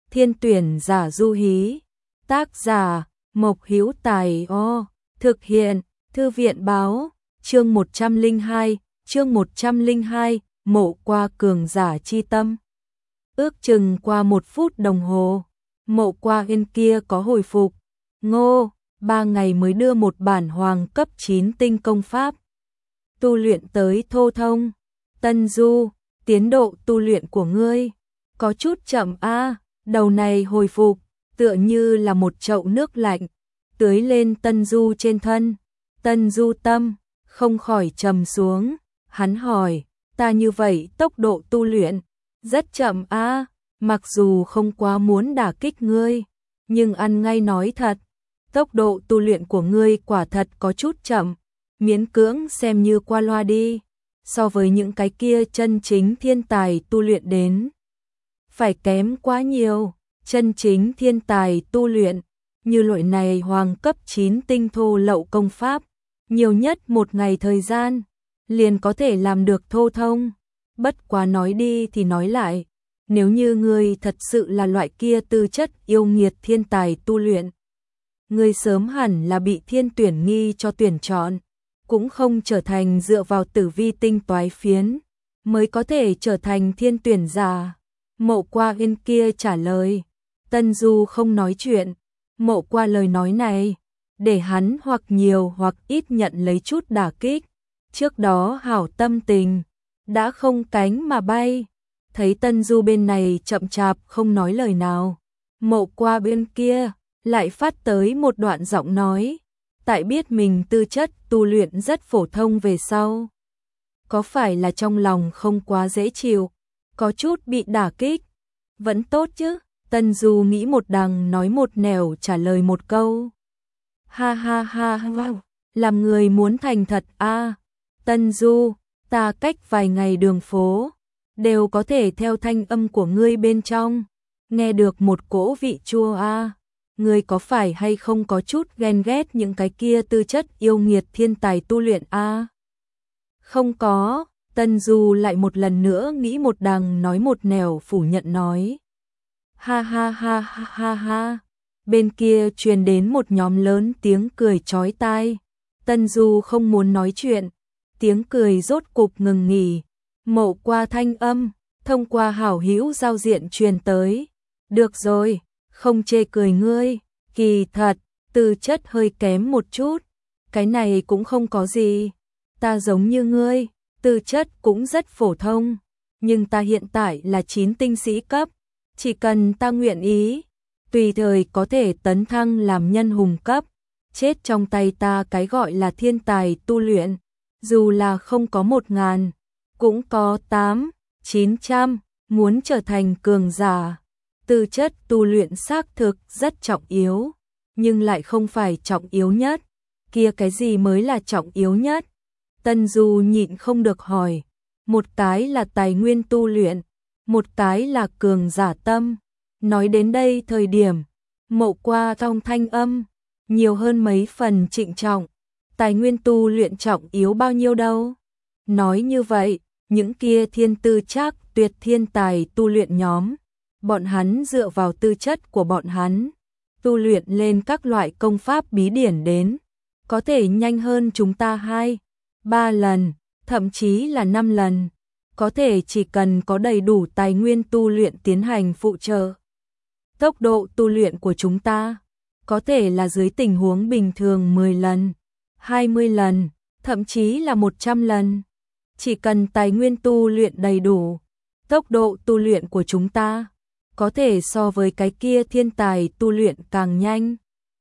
Thiên tuyển giả du hí. Tác giả Mộc Hữu Tài. Thực hiện Thư viện báo. Chương 102, mộ qua cường giả chi tâm. Ước chừng qua 1 phút đồng hồ, mộ qua bên kia có hồi phục. Ngô, 3 ngày mới đưa một bản hoàng cấp 9 tinh công pháp tu luyện tới thô thông. Tân Du, tiến độ tu luyện của ngươi có chút chậm a. Đầu này hồi phục tựa như là một chậu nước lạnh tưới lên Tân Du trên thân. Tân Du tâm không khỏi trầm xuống, hắn hỏi, ta như vậy tốc độ tu luyện rất chậm a. Mặc dù không quá muốn đả kích ngươi, nhưng ăn ngay nói thật, tốc độ tu luyện của ngươi quả thật có chút chậm, miễn cưỡng xem như qua loa đi, so với những cái kia chân chính thiên tài tu luyện đến phải kém quá nhiều. Chân chính thiên tài tu luyện như loại này hoàng cấp 9 tinh thô lậu công pháp, nhiều nhất 1 ngày thời gian liền có thể làm được thô thông. Bất quá nói đi thì nói lại, nếu như ngươi thật sự là loại kia tư chất yêu nghiệt thiên tài tu luyện, ngươi sớm hẳn là bị thiên tuyển nghi cho tuyển chọn, cũng không trở thành dựa vào tử vi tinh toái phiến mới có thể trở thành thiên tuyển giả. Mộ qua bên kia trả lời. Tân Du không nói chuyện. Mộ qua lời nói này để hắn hoặc nhiều hoặc ít nhận lấy chút đả kích. Trước đó hảo tâm tình đã không cánh mà bay. Thấy Tân Du bên này chậm chạp không nói lời nào, mộ qua bên kia lại phát tới một đoạn giọng nói. Tại biết mình tư chất tu luyện rất phổ thông về sau, có phải là trong lòng không quá dễ chịu, có chút bị đả kích? Vẫn tốt chứ? Tân Du nghĩ một đằng nói một nẻo trả lời một câu. Ha ha ha ha, làm người muốn thành thật a. Tân Du, ta cách vài ngày đường phố đều có thể theo thanh âm của ngươi bên trong nghe được một cỗ vị chua a. Ngươi có phải hay không có chút ghen ghét những cái kia tư chất yêu nghiệt thiên tài tu luyện a? Không có. Tân Du lại một lần nữa nghĩ một đằng nói một nẻo phủ nhận nói. Ha ha ha ha ha ha. Bên kia truyền đến một nhóm lớn tiếng cười chói tai. Tân Du không muốn nói chuyện, tiếng cười rốt cục ngừng nghỉ. Mộ qua thanh âm thông qua hảo hữu giao diện truyền tới. Được rồi, không chê cười ngươi, kỳ thật tư chất hơi kém một chút, cái này cũng không có gì. Ta giống như ngươi, tư chất cũng rất phổ thông, nhưng ta hiện tại là 9 tinh sĩ cấp, chỉ cần ta nguyện ý, tùy thời có thể tấn thăng làm nhân hùng cấp, chết trong tay ta cái gọi là thiên tài tu luyện, dù là không có 1000, cũng có 8, 900, muốn trở thành cường giả. Tư chất tu luyện xác thực rất trọng yếu, nhưng lại không phải trọng yếu nhất. Kia cái gì mới là trọng yếu nhất? Tân Du nhịn không được hỏi. Một cái là tài nguyên tu luyện, một cái là cường giả tâm. Nói đến đây thời điểm, mộ qua trong thanh âm nhiều hơn mấy phần trịnh trọng. Tài nguyên tu luyện trọng yếu bao nhiêu đâu? Nói như vậy, những kia thiên tư trác tuyệt thiên tài tu luyện nhóm, bọn hắn dựa vào tư chất của bọn hắn tu luyện lên các loại công pháp bí điển đến, có thể nhanh hơn chúng ta 2, 3 lần, thậm chí là 5 lần. Có thể chỉ cần có đầy đủ tài nguyên tu luyện tiến hành phụ trợ, tốc độ tu luyện của chúng ta có thể là dưới tình huống bình thường 10 lần, 20 lần, thậm chí là 100 lần. Chỉ cần tài nguyên tu luyện đầy đủ, tốc độ tu luyện của chúng ta có thể so với cái kia thiên tài tu luyện càng nhanh.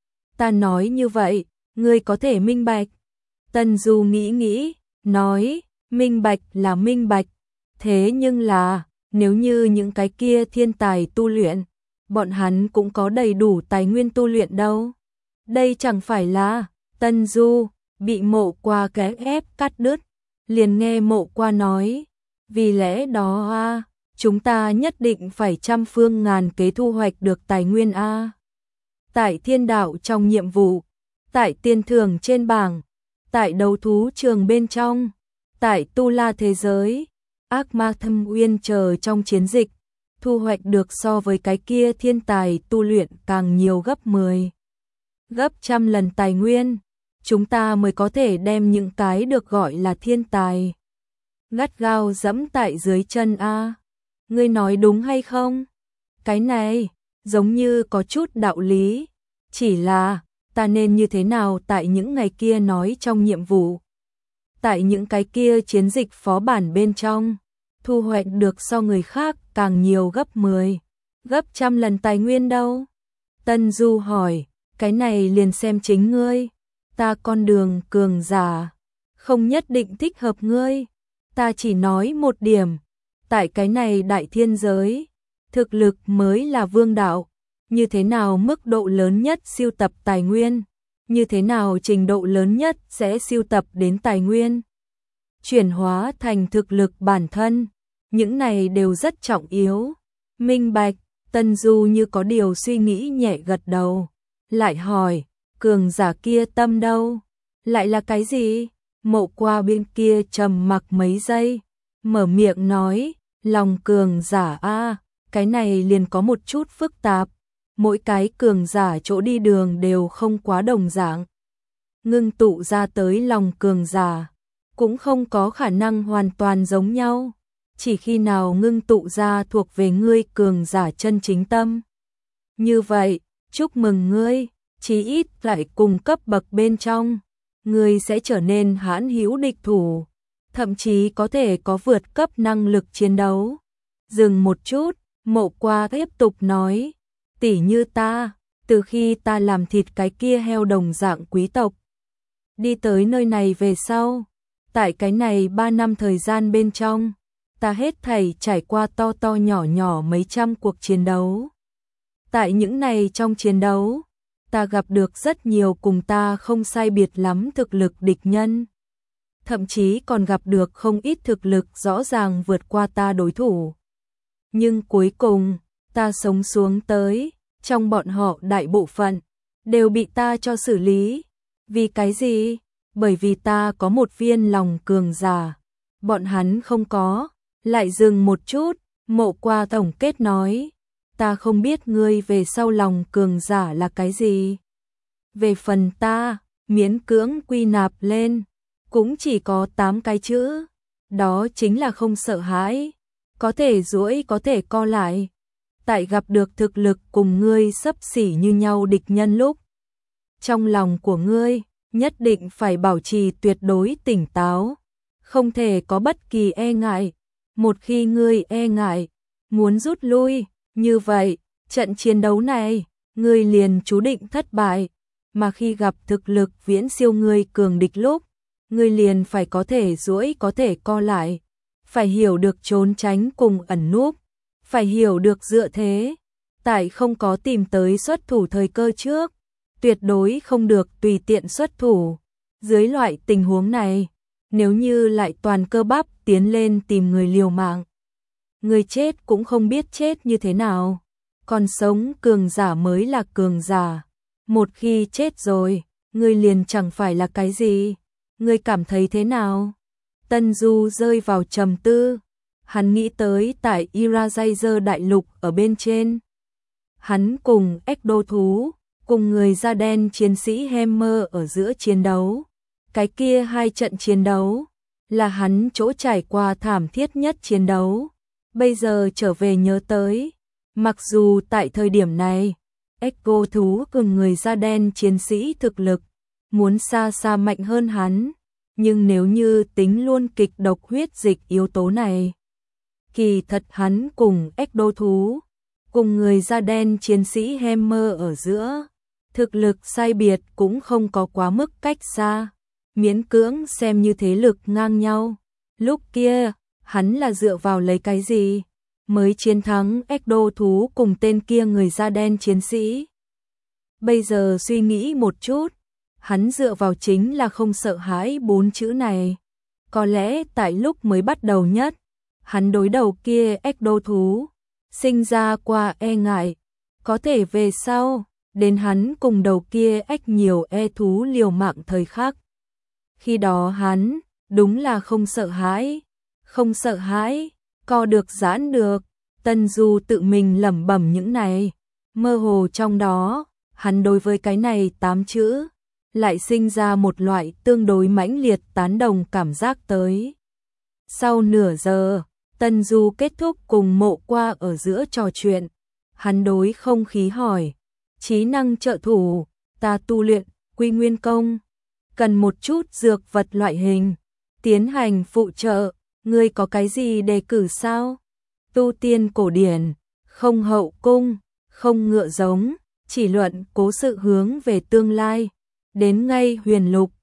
Ta nói như vậy, ngươi có thể minh bạch. Tân Du nghĩ, nói, minh bạch là minh bạch. Thế nhưng là, nếu như những cái kia thiên tài tu luyện, bọn hắn cũng có đầy đủ tài nguyên tu luyện đâu. Đây chẳng phải là, Tân Du bị mộ qua cái ép cắt đứt, liền nghe mộ qua nói, vì lẽ đó chúng ta nhất định phải trăm phương ngàn kế thu hoạch được tài nguyên a. Tại thiên đạo trong nhiệm vụ, tại tiền thưởng trên bảng, tại đấu thú trường bên trong, tại tu la thế giới, ác ma thâm uyên chờ trong chiến dịch, thu hoạch được so với cái kia thiên tài tu luyện càng nhiều gấp 10, gấp trăm lần tài nguyên, chúng ta mới có thể đem những cái được gọi là thiên tài gắt gao dẫm tại dưới chân a. Ngươi nói đúng hay không? Cái này giống như có chút đạo lý, chỉ là ta nên như thế nào tại những ngày kia nói trong nhiệm vụ, tại những cái kia chiến dịch phó bản bên trong, thu hoạch được so người khác càng nhiều gấp 10, gấp trăm lần tài nguyên đâu? Tân Du hỏi, cái này liền xem chính ngươi, ta con đường cường giả không nhất định thích hợp ngươi, ta chỉ nói một điểm, tại cái này đại thiên giới, thực lực mới là vương đạo, như thế nào mức độ lớn nhất sưu tập tài nguyên, như thế nào trình độ lớn nhất sẽ sưu tập đến tài nguyên, chuyển hóa thành thực lực bản thân, những này đều rất trọng yếu. Minh bạch. Tân Du như có điều suy nghĩ nhẹ gật đầu, lại hỏi, cường giả kia tâm đâu? Lại là cái gì? Mộ Qua bên kia trầm mặc mấy giây, mở miệng nói, lòng cường giả a, cái này liền có một chút phức tạp, mỗi cái cường giả chỗ đi đường đều không quá đồng dạng. Ngưng tụ ra tới lòng cường giả, cũng không có khả năng hoàn toàn giống nhau. Chỉ khi nào ngưng tụ ra thuộc về ngươi cường giả chân chính tâm. Như vậy, chúc mừng ngươi, chí ít lại cùng cấp bậc bên trong, ngươi sẽ trở nên hãn hữu địch thủ, thậm chí có thể có vượt cấp năng lực chiến đấu. Dừng một chút, Mộ Qua tiếp tục nói, tỉ như ta, từ khi ta làm thịt cái kia heo đồng dạng quý tộc, đi tới nơi này về sau, tại cái này 3 năm thời gian bên trong, ta hết thảy trải qua to to nhỏ nhỏ mấy trăm cuộc chiến đấu. Tại những này trong chiến đấu, ta gặp được rất nhiều cùng ta không sai biệt lắm thực lực địch nhân. Thậm chí còn gặp được không ít thực lực rõ ràng vượt qua ta đối thủ. Nhưng cuối cùng, ta sống xuống tới, trong bọn họ đại bộ phận, đều bị ta cho xử lý. Vì cái gì? Bởi vì ta có một viên lòng cường giả, bọn hắn không có. Lại dừng một chút, Mộ Qua tổng kết nói, ta không biết ngươi về sau lòng cường giả là cái gì. Về phần ta, miễn cưỡng quy nạp lên, cũng chỉ có 8 cái chữ, đó chính là không sợ hãi, có thể duỗi có thể co lại. Tại gặp được thực lực cùng ngươi xấp xỉ như nhau địch nhân lúc, trong lòng của ngươi nhất định phải bảo trì tuyệt đối tỉnh táo, không thể có bất kỳ e ngại. Một khi ngươi e ngại, muốn rút lui, như vậy, trận chiến đấu này, ngươi liền chú định thất bại, mà khi gặp thực lực viễn siêu ngươi cường địch lúc, ngươi liền phải có thể duỗi có thể co lại, phải hiểu được trốn tránh cùng ẩn núp, phải hiểu được dựa thế, tại không có tìm tới xuất thủ thời cơ trước, tuyệt đối không được tùy tiện xuất thủ. Dưới loại tình huống này, nếu như lại toàn cơ bắp tiến lên tìm người liều mạng, người chết cũng không biết chết như thế nào, còn sống cường giả mới là cường giả. Một khi chết rồi, người liền chẳng phải là cái gì. Người cảm thấy thế nào? Tân Du rơi vào trầm tư, hắn nghĩ tới tại Irajazer đại lục ở bên trên. Hắn cùng Ecto thú, cùng người da đen chiến sĩ Hammer ở giữa chiến đấu. Cái kia 2 trận chiến đấu, là hắn chỗ trải qua thảm thiết nhất chiến đấu. Bây giờ trở về nhớ tới, mặc dù tại thời điểm này, Ecto thú cùng người da đen chiến sĩ thực lực, muốn xa xa mạnh hơn hắn, nhưng nếu như tính luôn kịch độc huyết dịch yếu tố này, kỳ thật hắn cùng Ecto thú, cùng người da đen chiến sĩ Hammer ở giữa, thực lực sai biệt cũng không có quá mức cách xa, miễn cưỡng xem như thế lực ngang nhau. Lúc kia, hắn là dựa vào lấy cái gì mới chiến thắng Ecto thú cùng tên kia người da đen chiến sĩ. Bây giờ suy nghĩ một chút, hắn dựa vào chính là không sợ hãi 4 chữ này. Có lẽ tại lúc mới bắt đầu nhất, hắn đối đầu kia Ecto thú, sinh ra qua e ngại, có thể về sau, đến hắn cùng đầu kia ếch nhiều e thú liều mạng thời khắc. Khi đó hắn, đúng là không sợ hãi, co được giãn được, Tân Du tự mình lẩm bẩm những này, mơ hồ trong đó, hắn đối với cái này 8 chữ, lại sinh ra một loại tương đối mãnh liệt tán đồng cảm giác tới. Sau nửa giờ, Tân Du kết thúc cùng Mộ Qua ở giữa trò chuyện, hắn đối không khí hỏi, trí năng trợ thủ, ta tu luyện, Quy Nguyên Công, cần một chút dược vật loại hình, tiến hành phụ trợ, ngươi có cái gì đề cử sao? Tu tiên cổ điển, không hậu cung, không ngựa giống, chỉ luận cố sự hướng về tương lai, đến ngay huyền lục,